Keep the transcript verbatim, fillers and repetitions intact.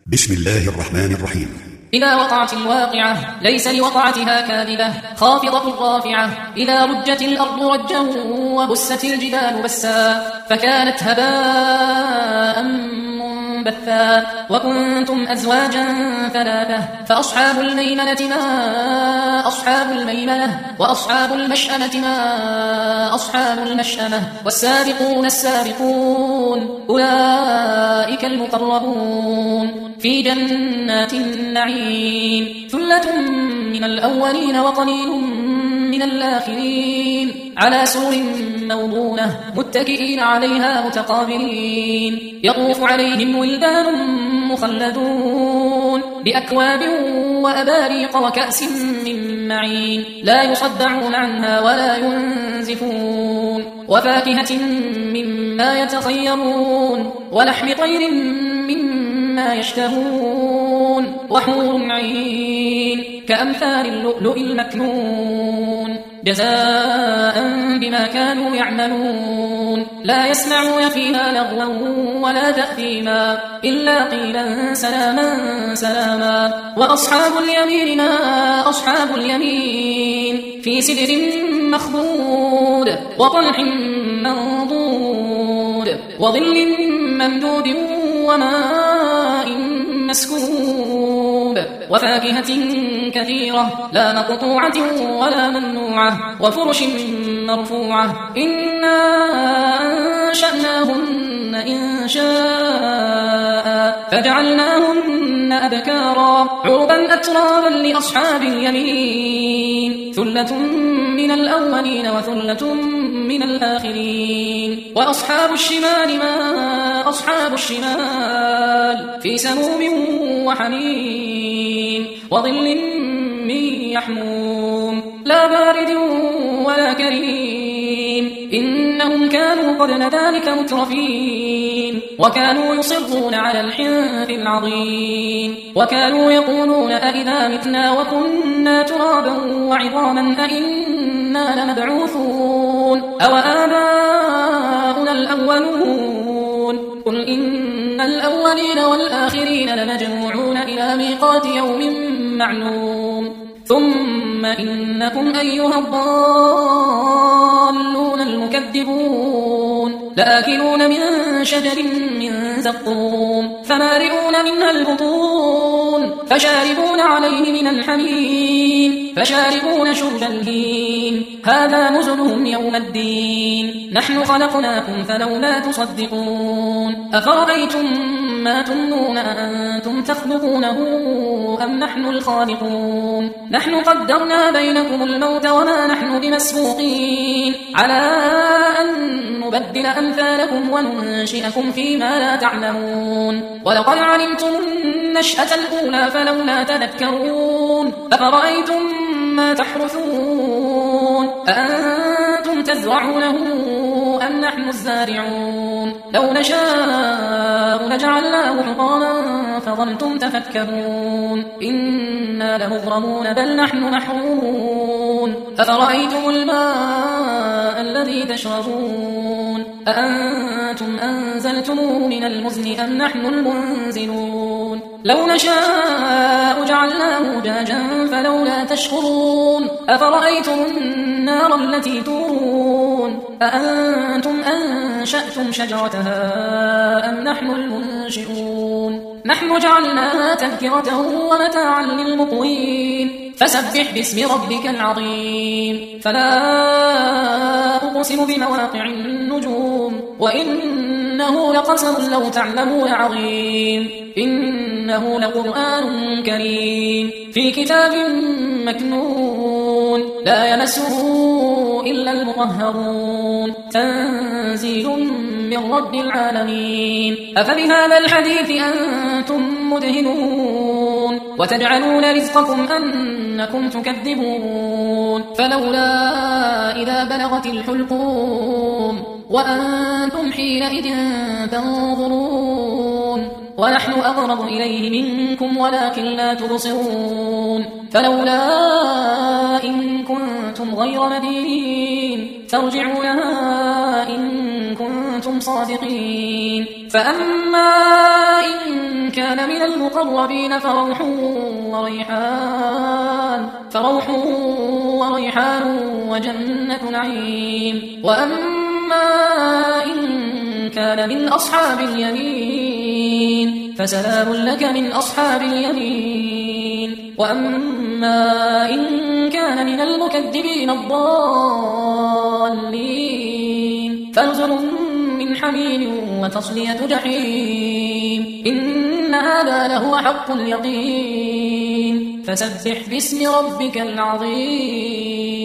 بسم الله الرحمن الرحيم. إذا وقعت الواقعة ليس لوقعتها كاذبة خافضة رافعة. إذا رجت الأرض رجا وبست الجبال بسا فكانت هباء منبثا. وكنتم أزواجا ثلاثة فأصحاب الميمنة ما أصحاب الميمنة وأصحاب المشأمة ما أصحاب المشأمة. والسابقون السابقون أولئك المقربون في جنات النعيم. ثلة من الأولين وقليل من الآخرين على سرر موضونة متكئين عليها متقابلين. يطوف عليهم ولدان مخلدون بأكواب وأباريق وكأس من معين لا يصدعون عنها ولا ينزفون. وفاكهة مما يتخيرون ولحم طير مما يشتهون. وحور عين كأمثال اللؤلؤ المكنون جزاء بما كانوا يعملون. لا يسمعون فيها لغوا ولا تأثيما إلا قيلا سلاما سلاما. وأصحاب اليمين ما أصحاب اليمين في سدر مخضود وطلح منضود وظل ممدود وماء مسكوب. وفاكهة كثيرة لا مقطوعة ولا ممنوعة وفرش مرفوعة. إنا أنشأناهن إن شاء فجعلناهن أبكارا عربا أترابا لأصحاب اليمين. ثلة من الأولين وثلة من الآخرين. وأصحاب الشمال ما أصحاب الشمال في سموم وحميم وظل من يحموم لا بارد ولا كريم. إنهم كانوا قبل ذلك مترفين وكانوا يصرون على الحنث العظيم. وكانوا يقولون أئذا متنا وكنا ترابا وعظاما أئنا لمبعوثون أو آباؤنا الأولون. قل إن الأولين والآخرين لمجموعون إلى ميقات يوم معلوم. ثم إنكم أيها الضالون المكذبون لآكلون من شجر من زقوم فمالئون منها البطون فشاربون عليه من الحميم فشاربون شرب الهيم. هذا نزلهم يوم الدين. نحن خلقناكم فلولا تصدقون. أفرأيتم ما تمنون أأنتم تخلقونه أم نحن الخالقون. نحن قدرنا بينكم الموت وما نحن بمسبوقين على أن نبدل أمثالكم وننشئكم فيما لا تعلمون. ولقد علمتم النشأة الأولى فلولا تذكرون. أفرأيتم ما تحرثون أأنتم تزرعونه أم نحن الزارعون. لو نشاء لجعلناه حطاما فظلتم تفكرون. إنا لمغرمون بل نحن محرومون. أفرأيتم الماء الذي تشربون أأنتم أنزلتموه من المزن أم نحن المنزلون. لو نشاء جعلناه جاجا فلولا تشكرون. أفرأيتم النار التي تورون أأنتم أنشأتم شجرتها أم نحن المنشئون. نحن جعلناها تذكرة ومتاعا للمقوين. فسبح باسم ربك العظيم. فلا أقسم بمواقع النجوم وإنه لقسم لو تعلمون عظيم. إنه لقرآن كريم في كتاب مكنون لا يمسه إلا المطهرون. تنزيل من رب العالمين. أفبهذا الحديث أنتم مدهنون وتجعلون رزقكم أنكم تكذبون. فلولا إذا بلغت الحلقوم وأنتم حينئذ تنظرون ونحن أقرب إليه منكم ولكن لا تبصرون فلولا إن كنتم غير مدينين ترجعونها إن كنتم صادقين فأما إن كان من المقربين فروح وريحان فروح وريحان وجنة نعيم وأما إن كان من أصحاب اليمين فسلام لك من أصحاب اليمين وأما إن كان من المكذبين الضالين فنزل من حميم وتصلية جحيم إن هذا لهو حق اليقين فسبح باسم ربك العظيم